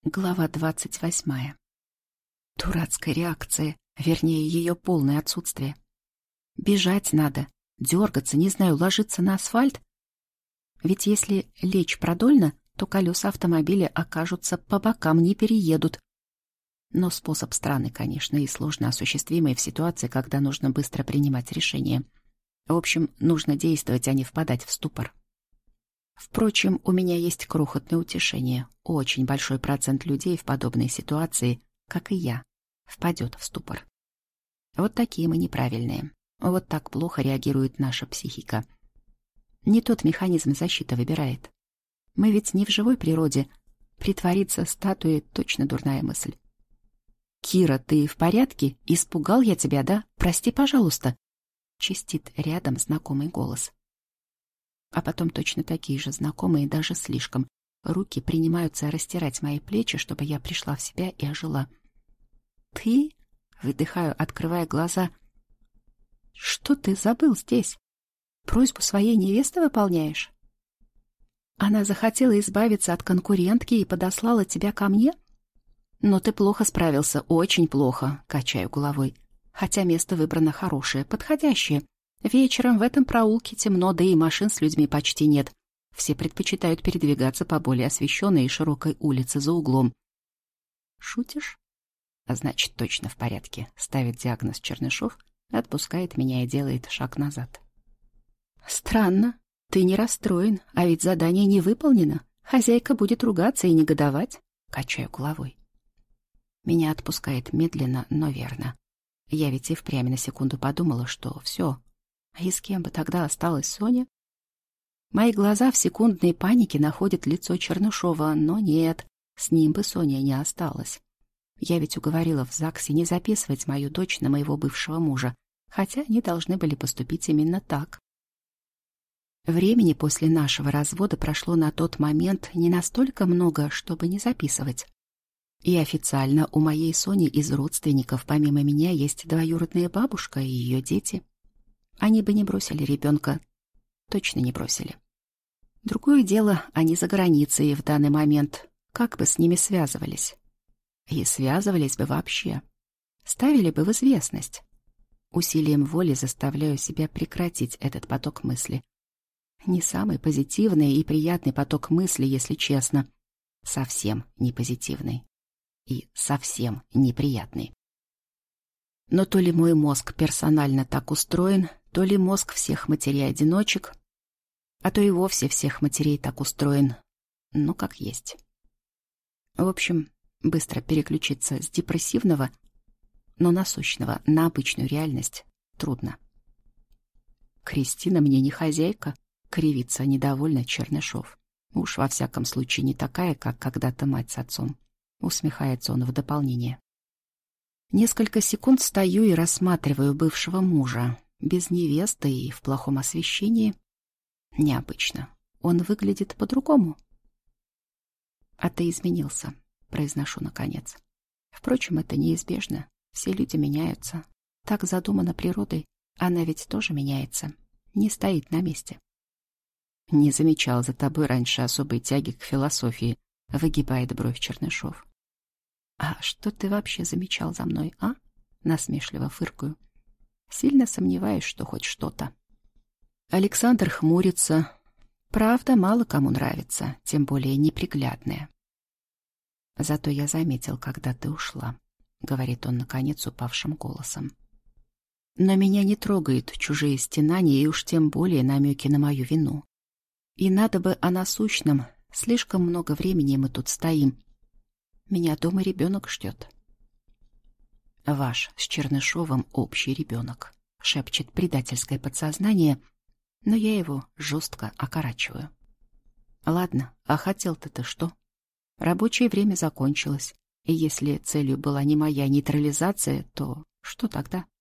Глава 28. Дурацкая реакция, вернее, ее полное отсутствие. Бежать надо, дергаться, не знаю, ложиться на асфальт. Ведь если лечь продольно, то колеса автомобиля окажутся по бокам, не переедут. Но способ странный, конечно, и сложно осуществимый в ситуации, когда нужно быстро принимать решения. В общем, нужно действовать, а не впадать в ступор. Впрочем, у меня есть крохотное утешение. Очень большой процент людей в подобной ситуации, как и я, впадет в ступор. Вот такие мы неправильные. Вот так плохо реагирует наша психика. Не тот механизм защиты выбирает. Мы ведь не в живой природе. Притвориться статуей — точно дурная мысль. «Кира, ты в порядке? Испугал я тебя, да? Прости, пожалуйста!» Чистит рядом знакомый голос. А потом точно такие же знакомые, даже слишком. Руки принимаются растирать мои плечи, чтобы я пришла в себя и ожила. «Ты?» — выдыхаю, открывая глаза. «Что ты забыл здесь? Просьбу своей невесты выполняешь? Она захотела избавиться от конкурентки и подослала тебя ко мне? Но ты плохо справился, очень плохо», — качаю головой. «Хотя место выбрано хорошее, подходящее. Вечером в этом проулке темно, да и машин с людьми почти нет. Все предпочитают передвигаться по более освещенной и широкой улице за углом». «Шутишь?» «А значит, точно в порядке», — ставит диагноз Чернышов, отпускает меня и делает шаг назад. «Странно. Ты не расстроен, а ведь задание не выполнено. Хозяйка будет ругаться и негодовать», — качаю головой. Меня отпускает медленно, но верно. Я ведь и впрямь на секунду подумала, что все. А и с кем бы тогда осталась Соня? Мои глаза в секундной панике находят лицо Чернышова, но нет, с ним бы Соня не осталась. Я ведь уговорила в ЗАГСе не записывать мою дочь на моего бывшего мужа, хотя они должны были поступить именно так. Времени после нашего развода прошло на тот момент не настолько много, чтобы не записывать. И официально у моей Сони из родственников помимо меня есть двоюродная бабушка и ее дети. Они бы не бросили ребенка. Точно не бросили. Другое дело, они за границей в данный момент. Как бы с ними связывались? И связывались бы вообще. Ставили бы в известность. Усилием воли заставляю себя прекратить этот поток мысли. Не самый позитивный и приятный поток мысли, если честно. Совсем не позитивный. И совсем неприятный. Но то ли мой мозг персонально так устроен, то ли мозг всех матерей-одиночек, а то и вовсе всех матерей так устроен, ну как есть. В общем, быстро переключиться с депрессивного, но насущного на обычную реальность трудно. «Кристина мне не хозяйка», — кривится недовольно Чернышов. «Уж во всяком случае не такая, как когда-то мать с отцом», — усмехается он в дополнение. Несколько секунд стою и рассматриваю бывшего мужа, без невесты и в плохом освещении. Необычно. Он выглядит по-другому. «А ты изменился», — произношу наконец. Впрочем, это неизбежно. Все люди меняются. Так задумано природой. Она ведь тоже меняется. Не стоит на месте. «Не замечал за тобой раньше особой тяги к философии», — выгибает бровь Чернышов. «А что ты вообще замечал за мной, а?» — насмешливо фыркаю. Сильно сомневаюсь, что хоть что-то. Александр хмурится. Правда, мало кому нравится, тем более неприглядная. «Зато я заметил, когда ты ушла», — говорит он, наконец, упавшим голосом. «Но меня не трогают чужие стенания и уж тем более намеки на мою вину. И надо бы о насущном. Слишком много времени мы тут стоим. Меня дома ребенок ждет». «Ваш с Чернышовым общий ребенок», — шепчет предательское подсознание, но я его жестко окорачиваю. «Ладно, а хотел-то ты что? Рабочее время закончилось, и если целью была не моя нейтрализация, то что тогда?»